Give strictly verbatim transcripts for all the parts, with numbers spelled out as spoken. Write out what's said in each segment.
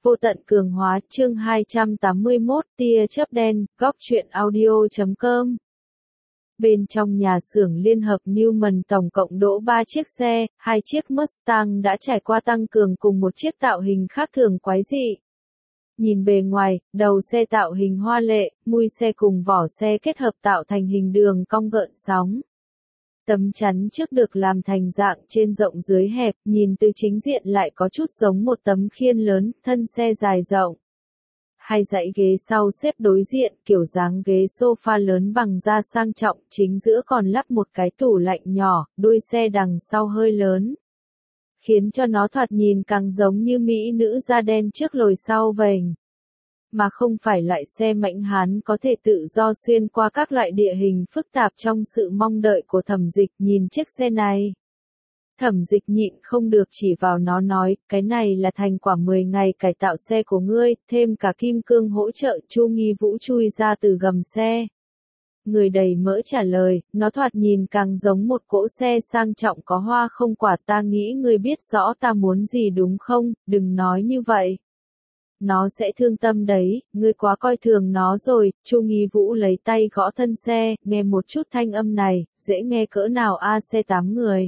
Vô tận cường hóa chương hai trăm tám mươi mốt tia chớp đen, góc truyện audio chấm com. Bên trong nhà xưởng liên hợp Newman tổng cộng đỗ ba chiếc xe, hai chiếc Mustang đã trải qua tăng cường cùng một chiếc tạo hình khác thường quái dị. Nhìn bề ngoài, đầu xe tạo hình hoa lệ, mui xe cùng vỏ xe kết hợp tạo thành hình đường cong gợn sóng. Tấm chắn trước được làm thành dạng trên rộng dưới hẹp, nhìn từ chính diện lại có chút giống một tấm khiên lớn, thân xe dài rộng. Hai dãy ghế sau xếp đối diện, kiểu dáng ghế sofa lớn bằng da sang trọng, chính giữa còn lắp một cái tủ lạnh nhỏ, đuôi xe đằng sau hơi lớn, khiến cho nó thoạt nhìn càng giống như mỹ nữ da đen trước lồi sau vành. Mà không phải loại xe mạnh hán có thể tự do xuyên qua các loại địa hình phức tạp trong sự mong đợi của Thẩm Dịch. Nhìn chiếc xe này, Thẩm Dịch nhịn không được chỉ vào nó nói, cái này là thành quả mười ngày cải tạo xe của ngươi, thêm cả kim cương hỗ trợ. Chu Nghi Vũ chui ra từ gầm xe, người đầy mỡ trả lời, nó thoạt nhìn càng giống một cỗ xe sang trọng có hoa không quả. Ta nghĩ ngươi biết rõ ta muốn gì đúng không, đừng nói như vậy. Nó sẽ thương tâm đấy, ngươi quá coi thường nó rồi. Chu Nghi Vũ lấy tay gõ thân xe, nghe một chút thanh âm này, dễ nghe cỡ nào a xe tám người.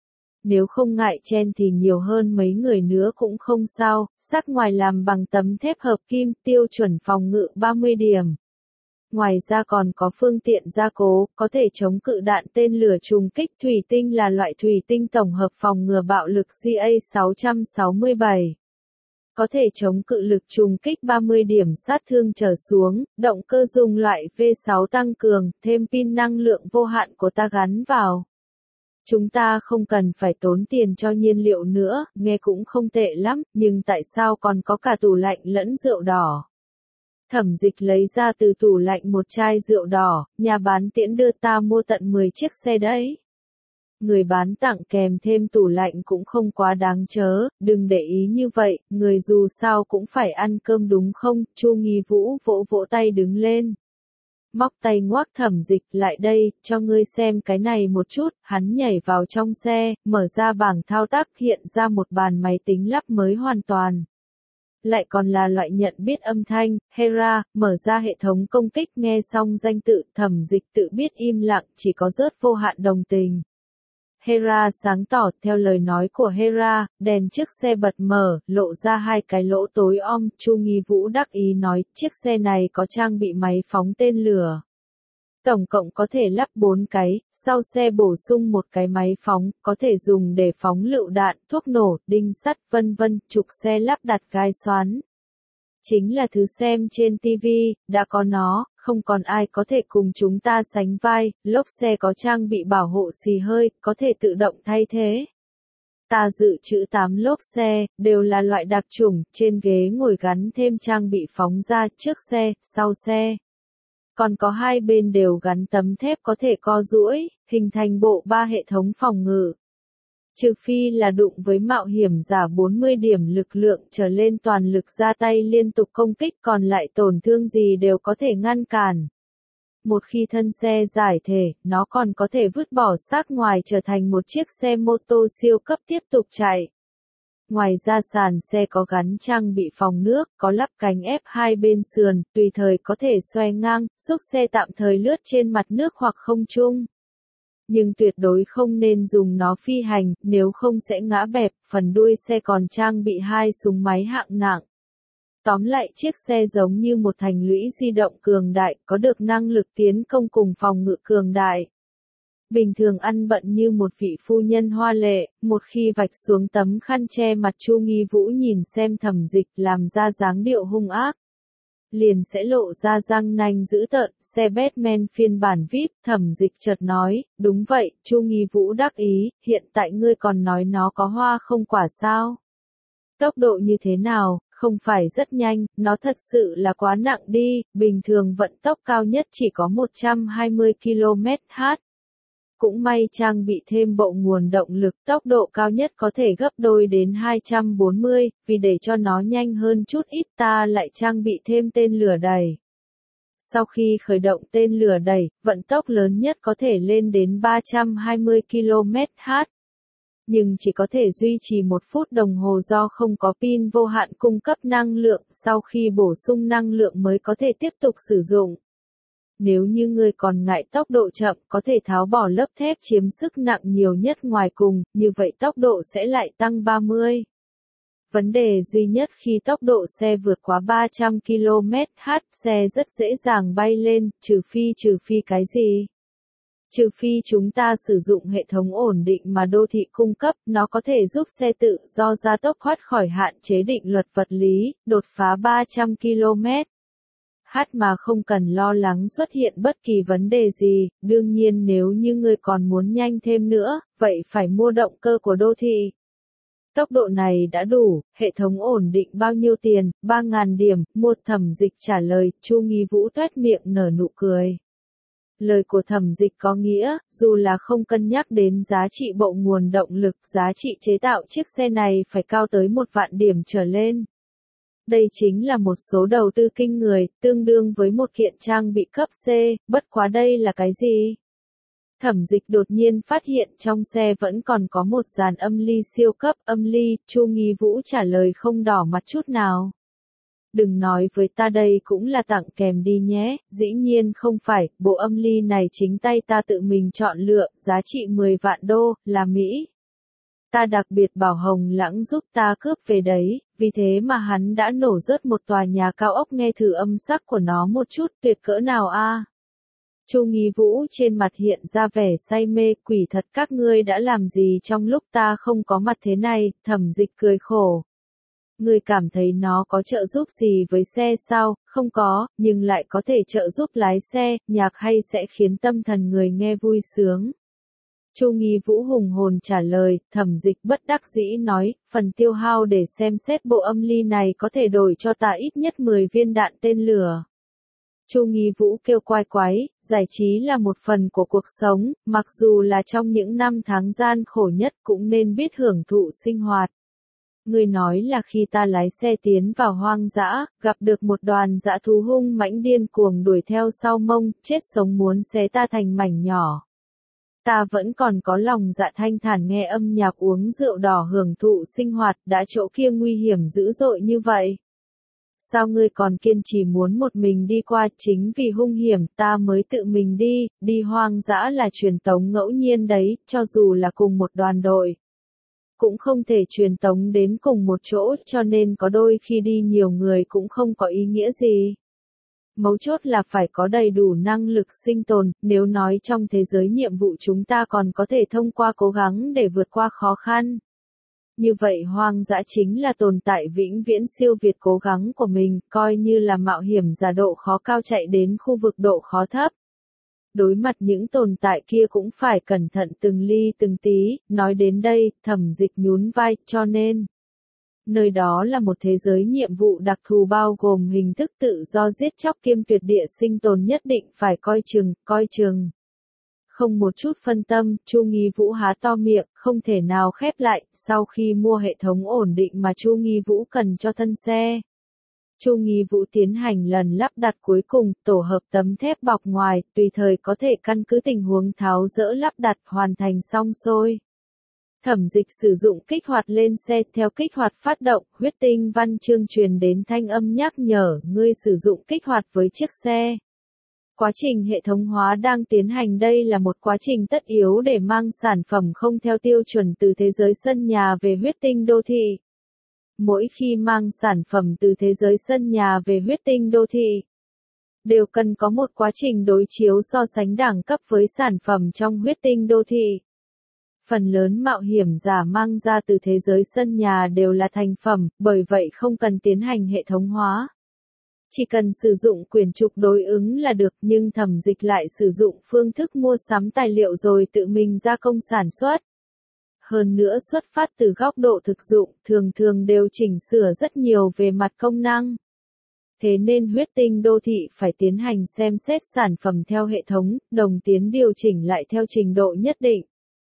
Nếu không ngại chen thì nhiều hơn mấy người nữa cũng không sao, sắc ngoài làm bằng tấm thép hợp kim, tiêu chuẩn phòng ngự ba mươi điểm. Ngoài ra còn có phương tiện gia cố, có thể chống cự đạn tên lửa trùng kích. Thủy tinh là loại thủy tinh tổng hợp phòng ngừa bạo lực G A sáu sáu bảy. Có thể chống cự lực trùng kích ba mươi điểm sát thương trở xuống, động cơ dùng loại V sáu tăng cường, thêm pin năng lượng vô hạn của ta gắn vào. Chúng ta không cần phải tốn tiền cho nhiên liệu nữa, nghe cũng không tệ lắm, nhưng tại sao còn có cả tủ lạnh lẫn rượu đỏ? Thẩm Dịch lấy ra từ tủ lạnh một chai rượu đỏ, nhà bán tiễn đưa ta mua tận mười chiếc xe đấy. Người bán tặng kèm thêm tủ lạnh cũng không quá đáng chớ, đừng để ý như vậy, người dù sao cũng phải ăn cơm đúng không? Chu Nghi Vũ vỗ vỗ tay đứng lên, móc tay ngoác Thẩm Dịch, lại đây, cho ngươi xem cái này một chút. Hắn nhảy vào trong xe, mở ra bảng thao tác, hiện ra một bàn máy tính lắp mới hoàn toàn. Lại còn là loại nhận biết âm thanh, Hera. Mở ra hệ thống công kích, nghe xong danh tự, Thẩm Dịch tự biết im lặng, chỉ có rớt vô hạn đồng tình. Hera sáng tỏ, theo lời nói của Hera, đèn trước xe bật mở, lộ ra hai cái lỗ tối om. Chu Nghi Vũ đắc ý nói, chiếc xe này có trang bị máy phóng tên lửa. Tổng cộng có thể lắp bốn cái, sau xe bổ sung một cái máy phóng, có thể dùng để phóng lựu đạn, thuốc nổ, đinh sắt, vân vân. Trục xe lắp đặt gai xoắn. Chính là thứ xem trên ti vi, đã có nó, không còn ai có thể cùng chúng ta sánh vai. Lốp xe có trang bị bảo hộ xì hơi, có thể tự động thay thế. Ta dự trữ tám lốp xe, đều là loại đặc chủng, trên ghế ngồi gắn thêm trang bị phóng ra, trước xe, sau xe. Còn có hai bên đều gắn tấm thép có thể co duỗi, hình thành bộ ba hệ thống phòng ngự. Trừ phi là đụng với mạo hiểm giả bốn mươi điểm lực lượng trở lên toàn lực ra tay liên tục công kích, còn lại tổn thương gì đều có thể ngăn cản. Một khi thân xe giải thể, nó còn có thể vứt bỏ xác ngoài trở thành một chiếc xe mô tô siêu cấp tiếp tục chạy. Ngoài ra sàn xe có gắn trang bị phòng nước, có lắp cánh ép hai bên sườn, tùy thời có thể xoay ngang, giúp xe tạm thời lướt trên mặt nước hoặc không trung. Nhưng tuyệt đối không nên dùng nó phi hành, nếu không sẽ ngã bẹp. Phần đuôi xe còn trang bị hai súng máy hạng nặng. Tóm lại, chiếc xe giống như một thành lũy di động cường đại, có được năng lực tiến công cùng phòng ngự cường đại. Bình thường ăn bận như một vị phu nhân hoa lệ, một khi vạch xuống tấm khăn che mặt, Chu Nghi Vũ nhìn xem Thẩm Dịch làm ra dáng điệu hung ác, liền sẽ lộ ra răng nanh dữ tợn. Xe Batman phiên bản vi ai pi, Thẩm Dịch chợt nói, đúng vậy. Chu Nghi Vũ đắc ý, hiện tại ngươi còn nói nó có hoa không quả sao? Tốc độ như thế nào, không phải rất nhanh, nó thật sự là quá nặng đi, bình thường vận tốc cao nhất chỉ có một trăm hai mươi ki lô mét trên giờ. Cũng may trang bị thêm bộ nguồn động lực, tốc độ cao nhất có thể gấp đôi đến hai trăm bốn mươi, vì để cho nó nhanh hơn chút ít ta lại trang bị thêm tên lửa đẩy. Sau khi khởi động tên lửa đẩy, vận tốc lớn nhất có thể lên đến ba trăm hai mươi ki lô mét trên giờ. nhưng chỉ có thể duy trì một phút đồng hồ do không có pin vô hạn cung cấp năng lượng, sau khi bổ sung năng lượng mới có thể tiếp tục sử dụng. Nếu như người còn ngại tốc độ chậm, có thể tháo bỏ lớp thép chiếm sức nặng nhiều nhất ngoài cùng, như vậy tốc độ sẽ lại tăng ba mươi. Vấn đề duy nhất khi tốc độ xe vượt quá ba trăm ki lô mét trên giờ, xe rất dễ dàng bay lên, trừ phi trừ phi cái gì? Trừ phi chúng ta sử dụng hệ thống ổn định mà đô thị cung cấp, nó có thể giúp xe tự do gia tốc thoát khỏi hạn chế định luật vật lý, đột phá ba trăm ki lô mét trên giờ mà không cần lo lắng xuất hiện bất kỳ vấn đề gì. Đương nhiên nếu như người còn muốn nhanh thêm nữa, vậy phải mua động cơ của đô thị. Tốc độ này đã đủ, hệ thống ổn định bao nhiêu tiền, ba nghìn điểm, một Thẩm Dịch trả lời, Chu Nghi Vũ tuét miệng nở nụ cười. Lời của Thẩm Dịch có nghĩa, dù là không cân nhắc đến giá trị bộ nguồn động lực, giá trị chế tạo chiếc xe này phải cao tới một vạn điểm trở lên. Đây chính là một số đầu tư kinh người, tương đương với một kiện trang bị cấp C, bất quá đây là cái gì? Thẩm Dịch đột nhiên phát hiện trong xe vẫn còn có một dàn âm ly siêu cấp, âm ly, Chu Nghi Vũ trả lời không đỏ mặt chút nào. Đừng nói với ta đây cũng là tặng kèm đi nhé, dĩ nhiên không phải, bộ âm ly này chính tay ta tự mình chọn lựa, giá trị mười vạn đô la Mỹ. Ta đặc biệt bảo Hồng Lãng giúp ta cướp về đấy, vì thế mà hắn đã nổ rớt một tòa nhà cao ốc nghe thử âm sắc của nó một chút, tuyệt cỡ nào a? À? Chu Nghi Vũ trên mặt hiện ra vẻ say mê, quỷ thật các ngươi đã làm gì trong lúc ta không có mặt thế này, Thẩm Dịch cười khổ. Ngươi cảm thấy nó có trợ giúp gì với xe sao? Không có, nhưng lại có thể trợ giúp lái xe, nhạc hay sẽ khiến tâm thần người nghe vui sướng. Chu Nghi Vũ hùng hồn trả lời, Thẩm Dịch bất đắc dĩ nói, phần tiêu hao để xem xét bộ âm ly này có thể đổi cho ta ít nhất mười viên đạn tên lửa. Chu Nghi Vũ kêu quái quái, giải trí là một phần của cuộc sống, mặc dù là trong những năm tháng gian khổ nhất cũng nên biết hưởng thụ sinh hoạt. Ngươi nói là khi ta lái xe tiến vào hoang dã, gặp được một đoàn dã thú hung mãnh điên cuồng đuổi theo sau mông, chết sống muốn xé ta thành mảnh nhỏ. Ta vẫn còn có lòng dạ thanh thản nghe âm nhạc uống rượu đỏ hưởng thụ sinh hoạt, đã chỗ kia nguy hiểm dữ dội như vậy. Sao ngươi còn kiên trì muốn một mình đi qua? Chính vì hung hiểm ta mới tự mình đi, đi hoang dã là truyền tống ngẫu nhiên đấy, cho dù là cùng một đoàn đội. Cũng không thể truyền tống đến cùng một chỗ, cho nên có đôi khi đi nhiều người cũng không có ý nghĩa gì. Mấu chốt là phải có đầy đủ năng lực sinh tồn, nếu nói trong thế giới nhiệm vụ chúng ta còn có thể thông qua cố gắng để vượt qua khó khăn. Như vậy hoang dã chính là tồn tại vĩnh viễn siêu việt cố gắng của mình, coi như là mạo hiểm giả độ khó cao chạy đến khu vực độ khó thấp. Đối mặt những tồn tại kia cũng phải cẩn thận từng ly từng tí, nói đến đây, Thẩm Dịch nhún vai, cho nên. Nơi đó là một thế giới nhiệm vụ đặc thù bao gồm hình thức tự do giết chóc kiêm tuyệt địa sinh tồn nhất định phải coi chừng, coi chừng. Không một chút phân tâm, Chu Nghi Vũ há to miệng, không thể nào khép lại, sau khi mua hệ thống ổn định mà Chu Nghi Vũ cần cho thân xe. Chu Nghi Vũ tiến hành lần lắp đặt cuối cùng, tổ hợp tấm thép bọc ngoài, tùy thời có thể căn cứ tình huống tháo dỡ lắp đặt hoàn thành xong xuôi. Thẩm Dịch sử dụng kích hoạt lên xe, theo kích hoạt phát động, huyết tinh văn chương truyền đến thanh âm nhắc nhở, ngươi sử dụng kích hoạt với chiếc xe. Quá trình hệ thống hóa đang tiến hành, đây là một quá trình tất yếu để mang sản phẩm không theo tiêu chuẩn từ thế giới sân nhà về huyết tinh đô thị. Mỗi khi mang sản phẩm từ thế giới sân nhà về huyết tinh đô thị, đều cần có một quá trình đối chiếu so sánh đẳng cấp với sản phẩm trong huyết tinh đô thị. Phần lớn mạo hiểm giả mang ra từ thế giới sân nhà đều là thành phẩm, bởi vậy không cần tiến hành hệ thống hóa. Chỉ cần sử dụng quyển trục đối ứng là được, nhưng Thẩm Dịch lại sử dụng phương thức mua sắm tài liệu rồi tự mình gia công sản xuất. Hơn nữa xuất phát từ góc độ thực dụng, thường thường đều chỉnh sửa rất nhiều về mặt công năng. Thế nên huyết tinh đô thị phải tiến hành xem xét sản phẩm theo hệ thống, đồng tiến điều chỉnh lại theo trình độ nhất định.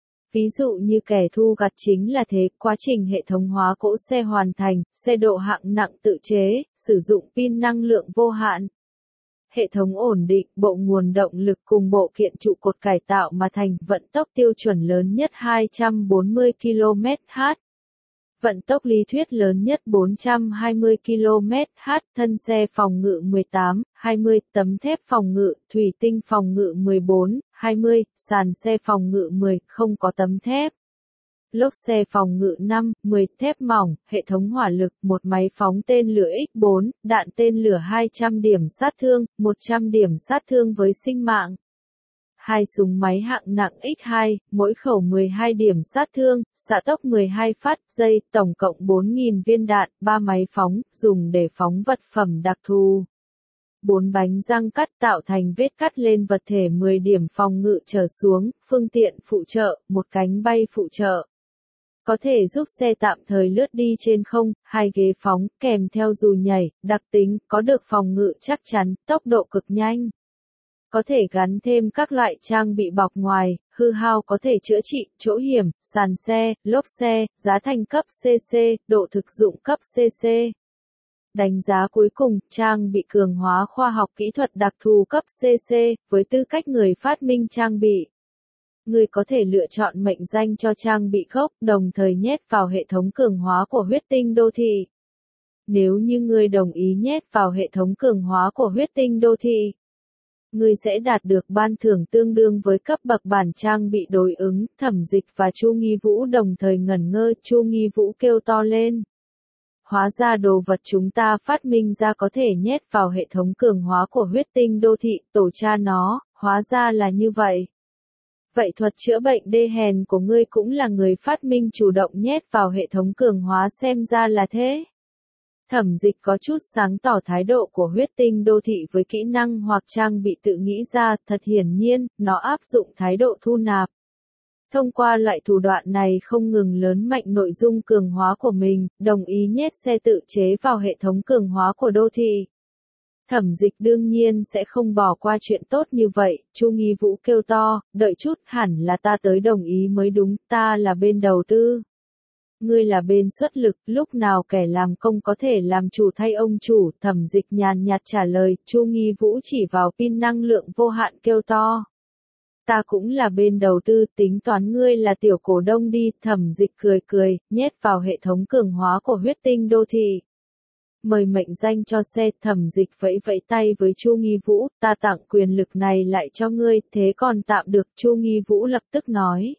Ví dụ như kẻ thu gặt chính là thế, quá trình hệ thống hóa cỗ xe hoàn thành, xe độ hạng nặng tự chế, sử dụng pin năng lượng vô hạn. hệ thống ổn định, bộ nguồn động lực cùng bộ kiện trụ cột cải tạo mà thành, vận tốc tiêu chuẩn lớn nhất hai trăm bốn mươi ki lô mét trên giờ. Vận tốc lý thuyết lớn nhất bốn trăm hai mươi ki lô mét trên giờ, thân xe phòng ngự mười tám, hai mươi, tấm thép phòng ngự, thủy tinh phòng ngự mười bốn, hai mươi, sàn xe phòng ngự mười, không có tấm thép. Lốp xe phòng ngự năm, mười, thép mỏng, hệ thống hỏa lực, một máy phóng tên lửa ích bốn, đạn tên lửa hai trăm điểm sát thương, một trăm điểm sát thương với sinh mạng. Hai súng máy hạng nặng ích hai, mỗi khẩu mười hai điểm sát thương, xạ tốc mười hai phát giây, tổng cộng bốn nghìn viên đạn, ba máy phóng, dùng để phóng vật phẩm đặc thù. Bốn bánh răng cắt tạo thành vết cắt lên vật thể mười điểm phòng ngự trở xuống, phương tiện phụ trợ, một cánh bay phụ trợ. Có thể giúp xe tạm thời lướt đi trên không, hai ghế phóng, kèm theo dù nhảy, đặc tính, có được phòng ngự chắc chắn, tốc độ cực nhanh. Có thể gắn thêm các loại trang bị bọc ngoài, hư hao có thể chữa trị, chỗ hiểm, sàn xe, lốp xe, giá thành cấp xê xê, độ thực dụng cấp xê xê. Đánh giá cuối cùng, trang bị cường hóa khoa học kỹ thuật đặc thù cấp xê xê, với tư cách người phát minh trang bị. Người có thể lựa chọn mệnh danh cho trang bị gốc, đồng thời nhét vào hệ thống cường hóa của huyết tinh đô thị. Nếu như người đồng ý nhét vào hệ thống cường hóa của huyết tinh đô thị, người sẽ đạt được ban thưởng tương đương với cấp bậc bản trang bị đối ứng. Thẩm Dịch và Chu Nghi Vũ đồng thời ngẩn ngơ, Chu Nghi Vũ kêu to lên. Hóa ra đồ vật chúng ta phát minh ra có thể nhét vào hệ thống cường hóa của huyết tinh đô thị, tổ cha nó, hóa ra là như vậy. Vậy thuật chữa bệnh đê hèn của ngươi cũng là người phát minh chủ động nhét vào hệ thống cường hóa, xem ra là thế. Thẩm Dịch có chút sáng tỏ thái độ của huyết tinh đô thị với kỹ năng hoặc trang bị tự nghĩ ra, thật hiển nhiên, nó áp dụng thái độ thu nạp. Thông qua loại thủ đoạn này không ngừng lớn mạnh nội dung cường hóa của mình, đồng ý nhét xe tự chế vào hệ thống cường hóa của đô thị. Thẩm Dịch đương nhiên sẽ không bỏ qua chuyện tốt như vậy, Chu Nghi Vũ kêu to, đợi chút, hẳn là ta tới đồng ý mới đúng, ta là bên đầu tư. Ngươi là bên xuất lực, lúc nào kẻ làm công có thể làm chủ thay ông chủ, Thẩm Dịch nhàn nhạt trả lời, Chu Nghi Vũ chỉ vào pin năng lượng vô hạn kêu to. Ta cũng là bên đầu tư, tính toán ngươi là tiểu cổ đông đi, Thẩm Dịch cười cười, nhét vào hệ thống cường hóa của huyết tinh đô thị. Mời mệnh danh cho xe, Thẩm Dịch vẫy vẫy tay với Chu Nghi Vũ, ta tặng quyền lực này lại cho ngươi, thế còn tạm được, Chu Nghi Vũ lập tức nói.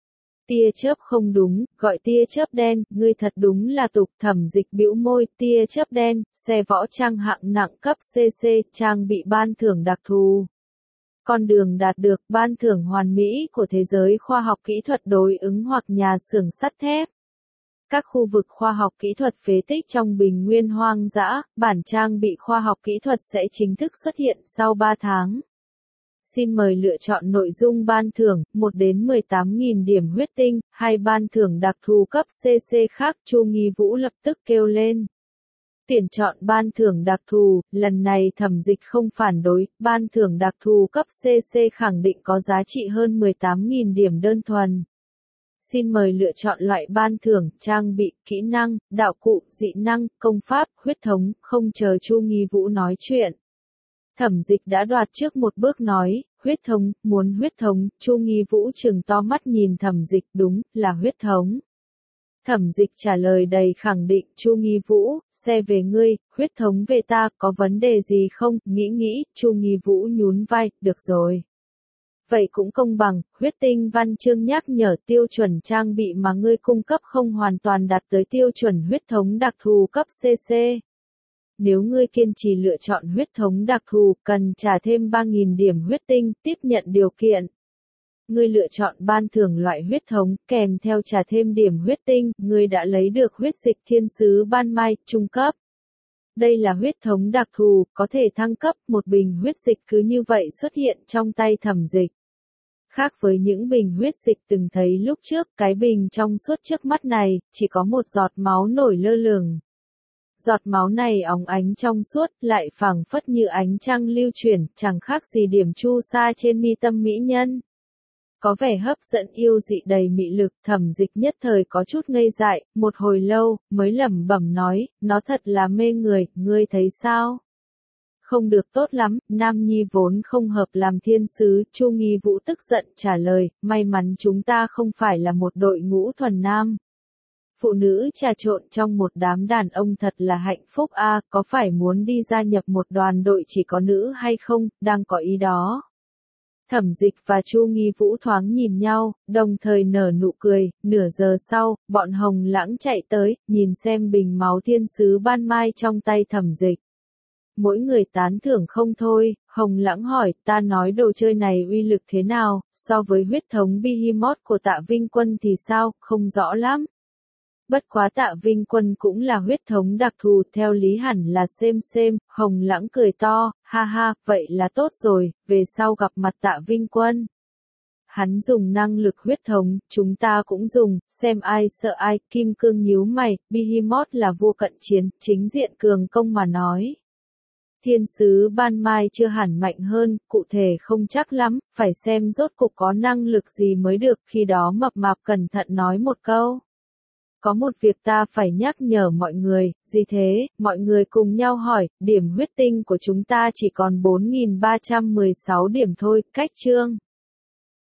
Tia chớp không đúng, gọi tia chớp đen, ngươi thật đúng là tục, Thẩm Dịch bĩu môi, tia chớp đen, xe võ trang hạng nặng cấp xê xê, trang bị ban thưởng đặc thù. Con đường đạt được ban thưởng hoàn mỹ của thế giới khoa học kỹ thuật đối ứng hoặc nhà xưởng sắt thép. Các khu vực khoa học kỹ thuật phế tích trong bình nguyên hoang dã, bản trang bị khoa học kỹ thuật sẽ chính thức xuất hiện sau ba tháng. Xin mời lựa chọn nội dung ban thưởng, một đến mười tám nghìn điểm huyết tinh, hai ban thưởng đặc thù cấp xê xê khác, Chu Nghi Vũ lập tức kêu lên. Tuyển chọn ban thưởng đặc thù, lần này Thẩm Dịch không phản đối, ban thưởng đặc thù cấp xê xê khẳng định có giá trị hơn mười tám nghìn điểm đơn thuần. Xin mời lựa chọn loại ban thưởng, trang bị, kỹ năng, đạo cụ, dị năng, công pháp, huyết thống, không chờ Chu Nghi Vũ nói chuyện. Thẩm Dịch đã đoạt trước một bước nói, huyết thống, muốn huyết thống, Chu Nghi Vũ trừng to mắt nhìn Thẩm Dịch, đúng, là huyết thống. Thẩm Dịch trả lời đầy khẳng định, Chu Nghi Vũ, xe về ngươi, huyết thống về ta, có vấn đề gì không, nghĩ nghĩ, Chu Nghi Vũ nhún vai, được rồi. Vậy cũng công bằng, huyết tinh văn chương nhắc nhở tiêu chuẩn trang bị mà ngươi cung cấp không hoàn toàn đạt tới tiêu chuẩn huyết thống đặc thù cấp xê xê. Nếu ngươi kiên trì lựa chọn huyết thống đặc thù, cần trả thêm ba nghìn điểm huyết tinh, tiếp nhận điều kiện. Ngươi lựa chọn ban thưởng loại huyết thống, kèm theo trả thêm điểm huyết tinh, ngươi đã lấy được huyết dịch thiên sứ ban mai, trung cấp. Đây là huyết thống đặc thù, có thể thăng cấp, một bình huyết dịch cứ như vậy xuất hiện trong tay Thẩm Dịch. Khác với những bình huyết dịch từng thấy lúc trước, cái bình trong suốt trước mắt này, chỉ có một giọt máu nổi lơ lửng. Giọt máu này óng ánh trong suốt, lại phảng phất như ánh trăng lưu chuyển, chẳng khác gì điểm chu sa trên mi tâm mỹ nhân. Có vẻ hấp dẫn yêu dị đầy mị lực, Thẩm Dịch nhất thời có chút ngây dại, một hồi lâu, mới lẩm bẩm nói, nó thật là mê người, ngươi thấy sao? Không được tốt lắm, Nam Nhi vốn không hợp làm thiên sứ, Chu Nghi Vũ tức giận trả lời, may mắn chúng ta không phải là một đội ngũ thuần nam. Phụ nữ trà trộn trong một đám đàn ông thật là hạnh phúc a, có phải muốn đi gia nhập một đoàn đội chỉ có nữ hay không, đang có ý đó. Thẩm Dịch và Chu Nghi Vũ thoáng nhìn nhau, đồng thời nở nụ cười, nửa giờ sau, bọn Hồng Lãng chạy tới, nhìn xem bình máu thiên sứ ban mai trong tay Thẩm Dịch. Mỗi người tán thưởng không thôi, Hồng Lãng hỏi, ta nói đồ chơi này uy lực thế nào, so với huyết thống Behemoth của Tạ Vinh Quân thì sao, không rõ lắm. Bất quá Tạ Vinh Quân cũng là huyết thống đặc thù, theo lý hẳn là xem xem, Hồng Lãng cười to, ha ha, vậy là tốt rồi, về sau gặp mặt Tạ Vinh Quân. Hắn dùng năng lực huyết thống, chúng ta cũng dùng, xem ai sợ ai, Kim Cương nhíu mày, Behemoth là vua cận chiến, chính diện cường công mà nói. Thiên sứ ban mai chưa hẳn mạnh hơn, cụ thể không chắc lắm, phải xem rốt cục có năng lực gì mới được, khi đó Mập Mạp cẩn thận nói một câu. Có một việc ta phải nhắc nhở mọi người, gì thế, mọi người cùng nhau hỏi, điểm huyết tinh của chúng ta chỉ còn bốn nghìn ba trăm mười sáu điểm thôi, cách chương.